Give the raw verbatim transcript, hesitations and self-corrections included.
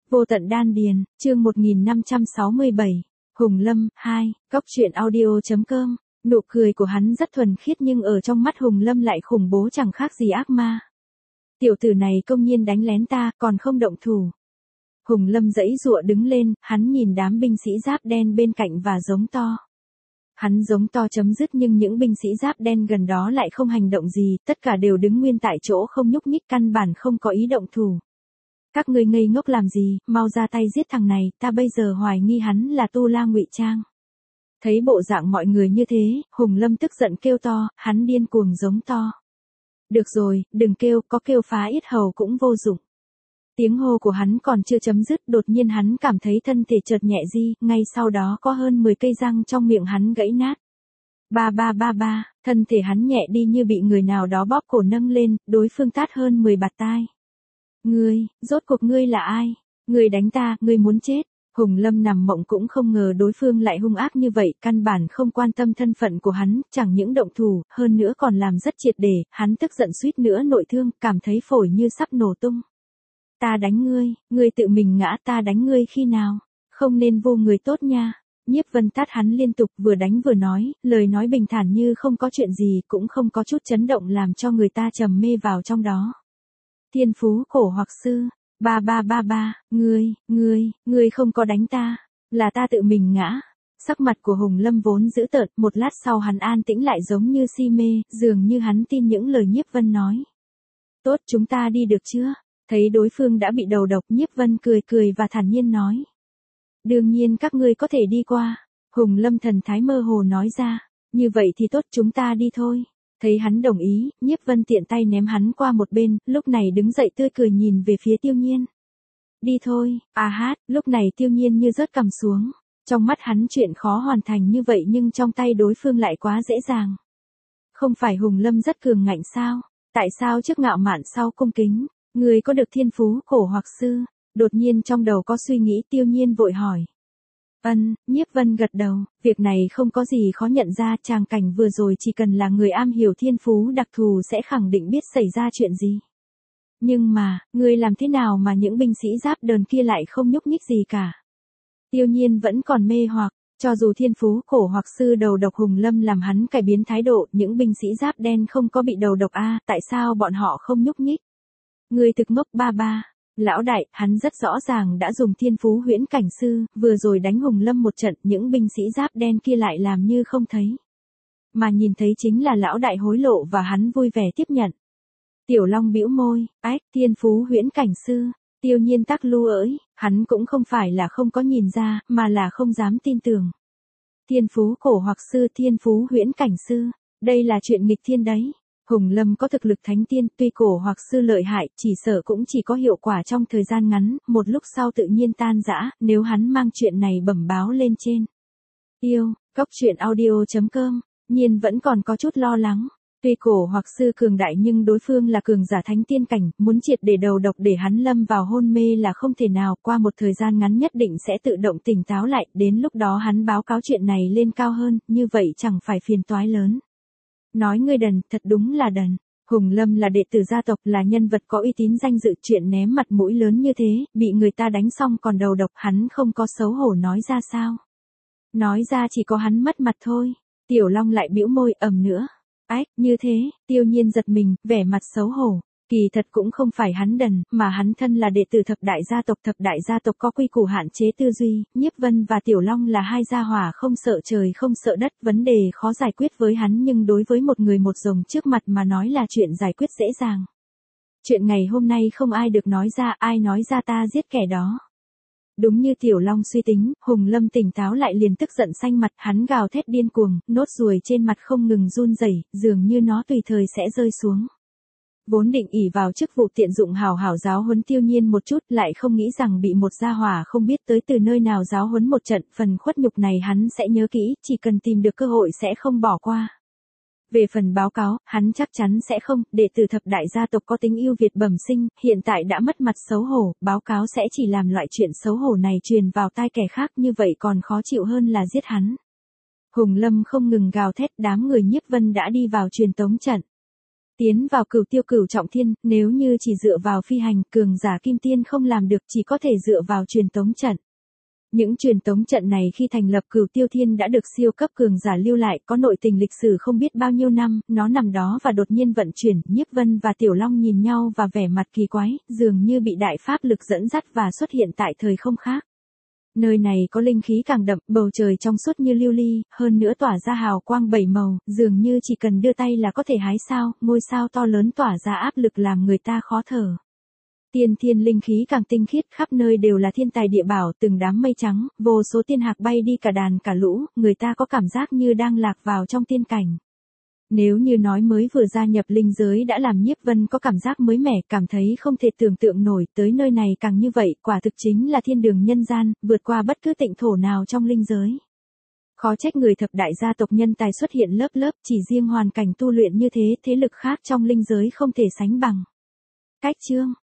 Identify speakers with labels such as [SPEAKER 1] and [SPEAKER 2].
[SPEAKER 1] Vô tận đan điền, chương một nghìn năm trăm sáu mươi bảy, Hùng Lâm, hai, cóc truyện audio.com, nụ cười của hắn rất thuần khiết nhưng ở trong mắt Hùng Lâm lại khủng bố chẳng khác gì ác ma. Tiểu tử này công nhiên đánh lén ta, còn không động thủ. Hùng Lâm giãy giụa đứng lên, hắn nhìn đám binh sĩ giáp đen bên cạnh và giống to. Hắn giống to chấm dứt nhưng những binh sĩ giáp đen gần đó lại không hành động gì, tất cả đều đứng nguyên tại chỗ không nhúc nhích, căn bản không có ý động thủ. Các ngươi ngây ngốc làm gì, mau ra tay giết thằng này, ta bây giờ hoài nghi hắn là tu la ngụy trang. Thấy bộ dạng mọi người như thế, Hùng Lâm tức giận kêu to, hắn điên cuồng giống to. Được rồi, đừng kêu, có kêu phá yết hầu cũng vô dụng. Tiếng hô của hắn còn chưa chấm dứt, đột nhiên hắn cảm thấy thân thể chợt nhẹ di, ngay sau đó có hơn mười cây răng trong miệng hắn gãy nát. Ba ba ba ba, thân thể hắn nhẹ đi như bị người nào đó bóp cổ nâng lên, đối phương tát hơn mười bạt tai. Ngươi, rốt cuộc ngươi là ai? Ngươi đánh ta, ngươi muốn chết. Hùng Lâm nằm mộng cũng không ngờ đối phương lại hung ác như vậy, căn bản không quan tâm thân phận của hắn, chẳng những động thủ, hơn nữa còn làm rất triệt để, hắn tức giận suýt nữa nội thương, cảm thấy phổi như sắp nổ tung. Ta đánh ngươi, ngươi tự mình ngã, ta đánh ngươi khi nào? Không nên vô người tốt nha. Nhiếp Vân tát hắn liên tục, vừa đánh vừa nói, lời nói bình thản như không có chuyện gì, cũng không có chút chấn động làm cho người ta trầm mê vào trong đó. Thiên phú cổ hoặc sư, ba ba ba ba, ngươi, ngươi, ngươi không có đánh ta, là ta tự mình ngã. Sắc mặt của Hùng Lâm vốn dữ tợn, một lát sau hắn an tĩnh lại giống như si mê, dường như hắn tin những lời Nhiếp Vân nói. Tốt, chúng ta đi được chưa? Thấy đối phương đã bị đầu độc, Nhiếp Vân cười cười và thản nhiên nói. Đương nhiên các ngươi có thể đi qua. Hùng Lâm thần thái mơ hồ nói ra. Như vậy thì tốt, chúng ta đi thôi. Thấy hắn đồng ý, Nhiếp Vân tiện tay ném hắn qua một bên, lúc này đứng dậy tươi cười nhìn về phía Tiêu Nhiên. Đi thôi, à hát, lúc này Tiêu Nhiên như rớt cằm xuống. Trong mắt hắn chuyện khó hoàn thành như vậy nhưng trong tay đối phương lại quá dễ dàng. Không phải Hùng Lâm rất cường ngạnh sao? Tại sao trước ngạo mạn sau cung kính? Người có được thiên phú cổ hoặc sư? Đột nhiên trong đầu có suy nghĩ, Tiêu Nhiên vội hỏi. Ân, Nhiếp Vân gật đầu, việc này không có gì khó nhận ra, tràng cảnh vừa rồi chỉ cần là người am hiểu thiên phú đặc thù sẽ khẳng định biết xảy ra chuyện gì. Nhưng mà, người làm thế nào mà những binh sĩ giáp đờn kia lại không nhúc nhích gì cả? Tiêu Nhiên vẫn còn mê hoặc, cho dù thiên phú cổ hoặc sư đầu độc Hùng Lâm làm hắn cải biến thái độ, những binh sĩ giáp đen không có bị đầu độc a, à, tại sao bọn họ không nhúc nhích? Người thực ngốc ba ba. Lão đại, hắn rất rõ ràng đã dùng thiên phú huyễn cảnh sư, vừa rồi đánh Hùng Lâm một trận, những binh sĩ giáp đen kia lại làm như không thấy. Mà nhìn thấy chính là lão đại hối lộ và hắn vui vẻ tiếp nhận. Tiểu Long bĩu môi, ách, thiên phú huyễn cảnh sư, Tiêu Nhiên tắc lu ỡi, hắn cũng không phải là không có nhìn ra, mà là không dám tin tưởng. Thiên phú cổ hoặc sư, thiên phú huyễn cảnh sư, đây là chuyện nghịch thiên đấy. Hùng Lâm có thực lực thánh tiên, tuy cổ hoặc sư lợi hại, chỉ sợ cũng chỉ có hiệu quả trong thời gian ngắn, một lúc sau tự nhiên tan rã, nếu hắn mang chuyện này bẩm báo lên trên. Yêu, cóc truyện audio.com, Nhiên vẫn còn có chút lo lắng. Tuy cổ hoặc sư cường đại nhưng đối phương là cường giả thánh tiên cảnh, muốn triệt để đầu độc để hắn lâm vào hôn mê là không thể nào, qua một thời gian ngắn nhất định sẽ tự động tỉnh táo lại, đến lúc đó hắn báo cáo chuyện này lên cao hơn, như vậy chẳng phải phiền toái lớn. Nói ngươi đần, thật đúng là đần. Hùng Lâm là đệ tử gia tộc, là nhân vật có uy tín danh dự, chuyện ném mặt mũi lớn như thế, bị người ta đánh xong còn đầu độc, hắn không có xấu hổ nói ra sao? Nói ra chỉ có hắn mất mặt thôi. Tiểu Long lại bĩu môi ầm nữa. Ách, như thế, Tiêu Nhiên giật mình, vẻ mặt xấu hổ. Kỳ thật cũng không phải hắn đần, mà hắn thân là đệ tử thập đại gia tộc, thập đại gia tộc có quy củ hạn chế tư duy, Nhiếp Vân và Tiểu Long là hai gia hỏa không sợ trời không sợ đất, vấn đề khó giải quyết với hắn nhưng đối với một người một rồng trước mặt mà nói là chuyện giải quyết dễ dàng. Chuyện ngày hôm nay không ai được nói ra, ai nói ra ta giết kẻ đó. Đúng như Tiểu Long suy tính, Hùng Lâm tỉnh táo lại liền tức giận xanh mặt, hắn gào thét điên cuồng, nốt ruồi trên mặt không ngừng run rẩy, dường như nó tùy thời sẽ rơi xuống. Vốn định ỷ vào chức vụ tiện dụng hào hảo giáo huấn Tiêu Nhiên một chút, lại không nghĩ rằng bị một gia hỏa không biết tới từ nơi nào giáo huấn một trận, phần khuất nhục này hắn sẽ nhớ kỹ, chỉ cần tìm được cơ hội sẽ không bỏ qua. Về phần báo cáo, hắn chắc chắn sẽ không, đệ tử thập đại gia tộc có tính ưu việt bẩm sinh, hiện tại đã mất mặt xấu hổ, báo cáo sẽ chỉ làm loại chuyện xấu hổ này truyền vào tai kẻ khác, như vậy còn khó chịu hơn là giết hắn. Hùng Lâm không ngừng gào thét, đám người Nhiếp Vân đã đi vào truyền tống trận. Tiến vào cửu tiêu cửu trọng thiên, nếu như chỉ dựa vào phi hành, cường giả kim tiên không làm được, chỉ có thể dựa vào truyền tống trận. Những truyền tống trận này khi thành lập cửu tiêu thiên đã được siêu cấp cường giả lưu lại, có nội tình lịch sử không biết bao nhiêu năm, nó nằm đó và đột nhiên vận chuyển. Nhiếp Vân và Tiểu Long nhìn nhau và vẻ mặt kỳ quái, dường như bị đại pháp lực dẫn dắt và xuất hiện tại thời không khác. Nơi này có linh khí càng đậm, bầu trời trong suốt như lưu ly, hơn nữa tỏa ra hào quang bảy màu, dường như chỉ cần đưa tay là có thể hái sao, ngôi sao to lớn tỏa ra áp lực làm người ta khó thở. Tiên thiên linh khí càng tinh khiết, khắp nơi đều là thiên tài địa bảo, từng đám mây trắng, vô số tiên hạc bay đi cả đàn cả lũ, người ta có cảm giác như đang lạc vào trong tiên cảnh. Nếu như nói mới vừa gia nhập linh giới đã làm Nhiếp Vân có cảm giác mới mẻ, cảm thấy không thể tưởng tượng nổi, tới nơi này càng như vậy, quả thực chính là thiên đường nhân gian, vượt qua bất cứ tịnh thổ nào trong linh giới. Khó trách người thập đại gia tộc nhân tài xuất hiện lớp lớp, chỉ riêng hoàn cảnh tu luyện như thế, thế lực khác trong linh giới không thể sánh bằng. Cách chương